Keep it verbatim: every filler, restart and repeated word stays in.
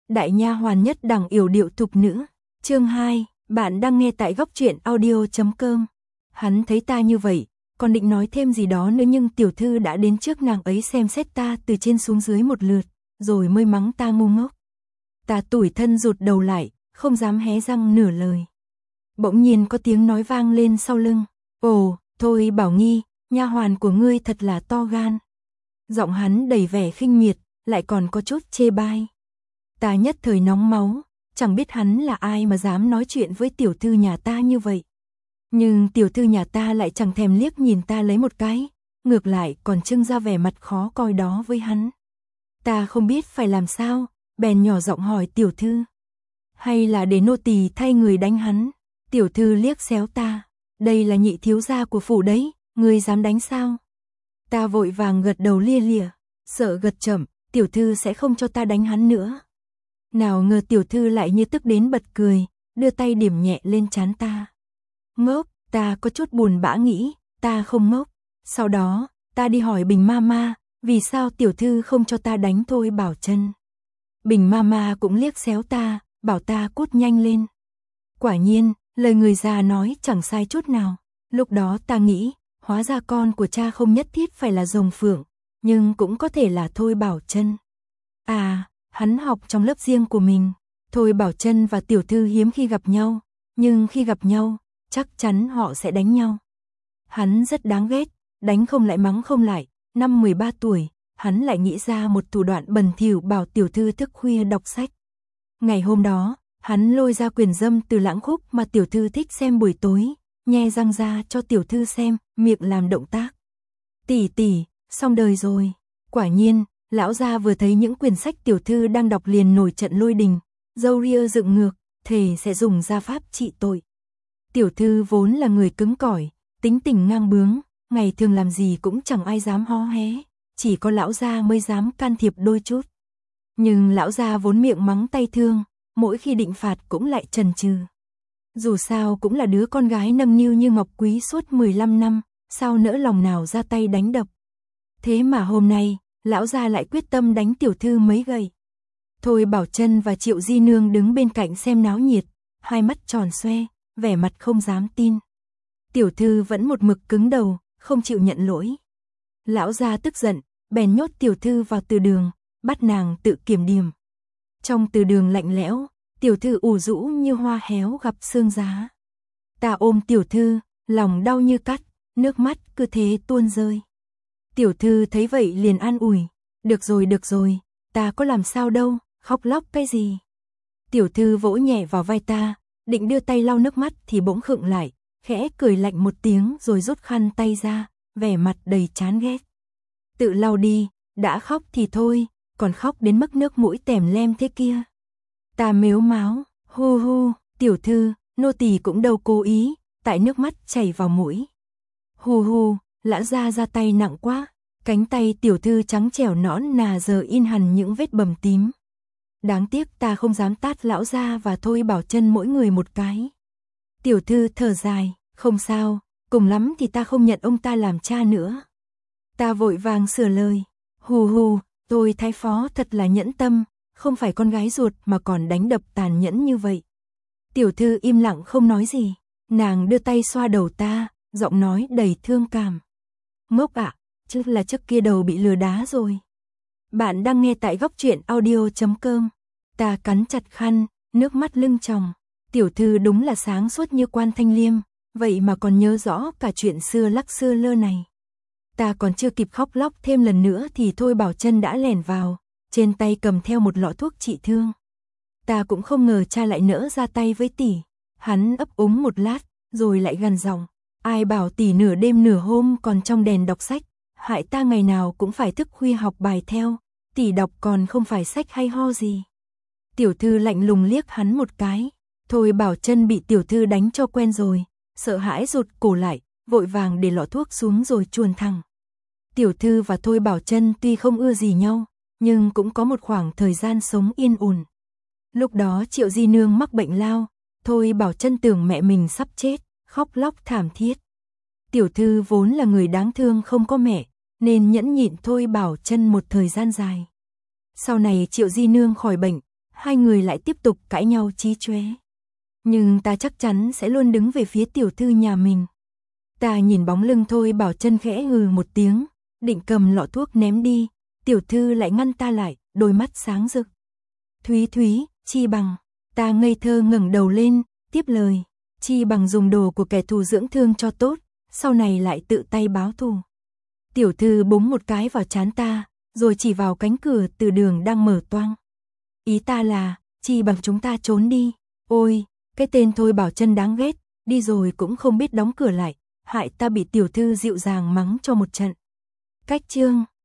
đại nha hoàn nhất đẳng yểu điệu thục nữ. Chương hai, bạn đang nghe tại góc truyện audio chấm com. Hắn thấy ta như vậy, còn định nói thêm gì đó nữa nhưng tiểu thư đã đến trước nàng ấy xem xét ta từ trên xuống dưới một lượt, rồi mới mắng ta ngu ngốc. Ta tủi thân rụt đầu lại, không dám hé răng nửa lời. Bỗng nhiên có tiếng nói vang lên sau lưng. Ồ, thôi Bảo Nghi, nha hoàn của ngươi thật là to gan. Giọng hắn đầy vẻ khinh miệt, lại còn có chút chê bai. Ta nhất thời nóng máu, chẳng biết hắn là ai mà dám nói chuyện với tiểu thư nhà ta như vậy. Nhưng tiểu thư nhà ta lại chẳng thèm liếc nhìn ta lấy một cái, ngược lại còn trưng ra vẻ mặt khó coi đó với hắn. Ta không biết phải làm sao, bèn nhỏ giọng hỏi tiểu thư. Hay là để nô tỳ thay người đánh hắn? Tiểu thư liếc xéo ta. Đây là nhị thiếu gia của phủ đấy, ngươi dám đánh sao? Ta vội vàng gật đầu lia lịa, sợ gật chậm, tiểu thư sẽ không cho ta đánh hắn nữa. Nào ngờ tiểu thư lại như tức đến bật cười, đưa tay điểm nhẹ lên trán ta. Ngốc, ta có chút buồn bã nghĩ, ta không ngốc. Sau đó, ta đi hỏi Bình Mama, vì sao tiểu thư không cho ta đánh Thôi Bảo Chân. Bình Mama cũng liếc xéo ta, bảo ta cút nhanh lên. Quả nhiên, lời người già nói chẳng sai chút nào. Lúc đó ta nghĩ, hóa ra con của cha không nhất thiết phải là rồng phượng, nhưng cũng có thể là Thôi Bảo Chân. À, hắn học trong lớp riêng của mình. Thôi Bảo Chân và tiểu thư hiếm khi gặp nhau, nhưng khi gặp nhau, chắc chắn họ sẽ đánh nhau. Hắn rất đáng ghét, đánh không lại mắng không lại. Năm mười ba tuổi, hắn lại nghĩ ra một thủ đoạn bẩn thỉu bảo tiểu thư thức khuya đọc sách. Ngày hôm đó, hắn lôi ra quyển dâm từ Lãng Khúc mà tiểu thư thích xem buổi tối, nhe răng ra cho tiểu thư xem, miệng làm động tác. Tỷ tỷ, xong đời rồi. Quả nhiên, lão gia vừa thấy những quyển sách tiểu thư đang đọc liền nổi trận lôi đình, râu ria dựng ngược, thề sẽ dùng gia pháp trị tội. Tiểu thư vốn là người cứng cỏi, tính tình ngang bướng, ngày thường làm gì cũng chẳng ai dám hó hé, chỉ có lão gia mới dám can thiệp đôi chút. Nhưng lão gia vốn miệng mắng tay thương, mỗi khi định phạt cũng lại chần chừ. Dù sao cũng là đứa con gái nâng niu như ngọc quý suốt mười lăm năm, sao nỡ lòng nào ra tay đánh đập. Thế mà hôm nay, lão gia lại quyết tâm đánh tiểu thư mấy gậy. Thôi Bảo Chân và Triệu Di Nương đứng bên cạnh xem náo nhiệt, hai mắt tròn xoe, vẻ mặt không dám tin. Tiểu thư vẫn một mực cứng đầu, không chịu nhận lỗi. Lão gia tức giận, bèn nhốt tiểu thư vào từ đường, bắt nàng tự kiểm điểm. Trong từ đường lạnh lẽo, tiểu thư ủ rũ như hoa héo gặp sương giá. Ta ôm tiểu thư, lòng đau như cắt, nước mắt cứ thế tuôn rơi. Tiểu thư thấy vậy liền an ủi, được rồi được rồi, ta có làm sao đâu, khóc lóc cái gì. Tiểu thư vỗ nhẹ vào vai ta, định đưa tay lau nước mắt thì bỗng khựng lại, khẽ cười lạnh một tiếng rồi rút khăn tay ra, vẻ mặt đầy chán ghét. Tự lau đi, đã khóc thì thôi, còn khóc đến mức nước mũi tèm lem thế kia. Ta mếu máo, hu hu, tiểu thư, nô tỳ cũng đâu cố ý, tại nước mắt chảy vào mũi. Hu hu, lão gia ra tay nặng quá, cánh tay tiểu thư trắng trẻo nõn nà giờ in hẳn những vết bầm tím. Đáng tiếc ta không dám tát lão gia và Thôi Bảo Chân mỗi người một cái. Tiểu thư thở dài, không sao, cùng lắm thì ta không nhận ông ta làm cha nữa. Ta vội vàng sửa lời, hù hù, tôi thái phó thật là nhẫn tâm, không phải con gái ruột mà còn đánh đập tàn nhẫn như vậy. Tiểu thư im lặng không nói gì, nàng đưa tay xoa đầu ta, giọng nói đầy thương cảm. Ngốc ạ, chứ là trước kia đầu bị lừa đá rồi. Bạn đang nghe tại góc truyện audio chấm com. Ta cắn chặt khăn, nước mắt lưng tròng. Tiểu thư đúng là sáng suốt như Quan Thanh Liêm, vậy mà còn nhớ rõ cả chuyện xưa lắc xưa lơ này. Ta còn chưa kịp khóc lóc thêm lần nữa thì Thôi Bảo Chân đã lẻn vào, trên tay cầm theo một lọ thuốc trị thương. Ta cũng không ngờ cha lại nỡ ra tay với tỷ. Hắn ấp úng một lát, rồi lại gằn giọng, ai bảo tỷ nửa đêm nửa hôm còn trong đèn đọc sách, hại ta ngày nào cũng phải thức khuya học bài theo, tỷ đọc còn không phải sách hay ho gì. Tiểu thư lạnh lùng liếc hắn một cái. Thôi Bảo Chân bị tiểu thư đánh cho quen rồi, sợ hãi rụt cổ lại, vội vàng để lọ thuốc xuống rồi chuồn thẳng. Tiểu thư và Thôi Bảo Chân tuy không ưa gì nhau, nhưng cũng có một khoảng thời gian sống yên ổn. Lúc đó Triệu Di Nương mắc bệnh lao, Thôi Bảo Chân tưởng mẹ mình sắp chết, khóc lóc thảm thiết. Tiểu thư vốn là người đáng thương không có mẹ, nên nhẫn nhịn Thôi Bảo Chân một thời gian dài. Sau này Triệu Di Nương khỏi bệnh, hai người lại tiếp tục cãi nhau chí chóe. Nhưng ta chắc chắn sẽ luôn đứng về phía tiểu thư nhà mình. Ta nhìn bóng lưng Thôi Bảo Trân khẽ hừ một tiếng, định cầm lọ thuốc ném đi, tiểu thư lại ngăn ta lại, đôi mắt sáng rực. Thúy Thúy, Chi Bằng, ta ngây thơ ngẩng đầu lên, tiếp lời, Chi Bằng dùng đồ của kẻ thù dưỡng thương cho tốt, sau này lại tự tay báo thù. Tiểu thư búng một cái vào trán ta, rồi chỉ vào cánh cửa từ đường đang mở toang. Ý ta là, Chi Bằng chúng ta trốn đi. Ôi, cái tên Thôi Bảo Trân đáng ghét, đi rồi cũng không biết đóng cửa lại, hại ta bị tiểu thư dịu dàng mắng cho một trận. Cách chương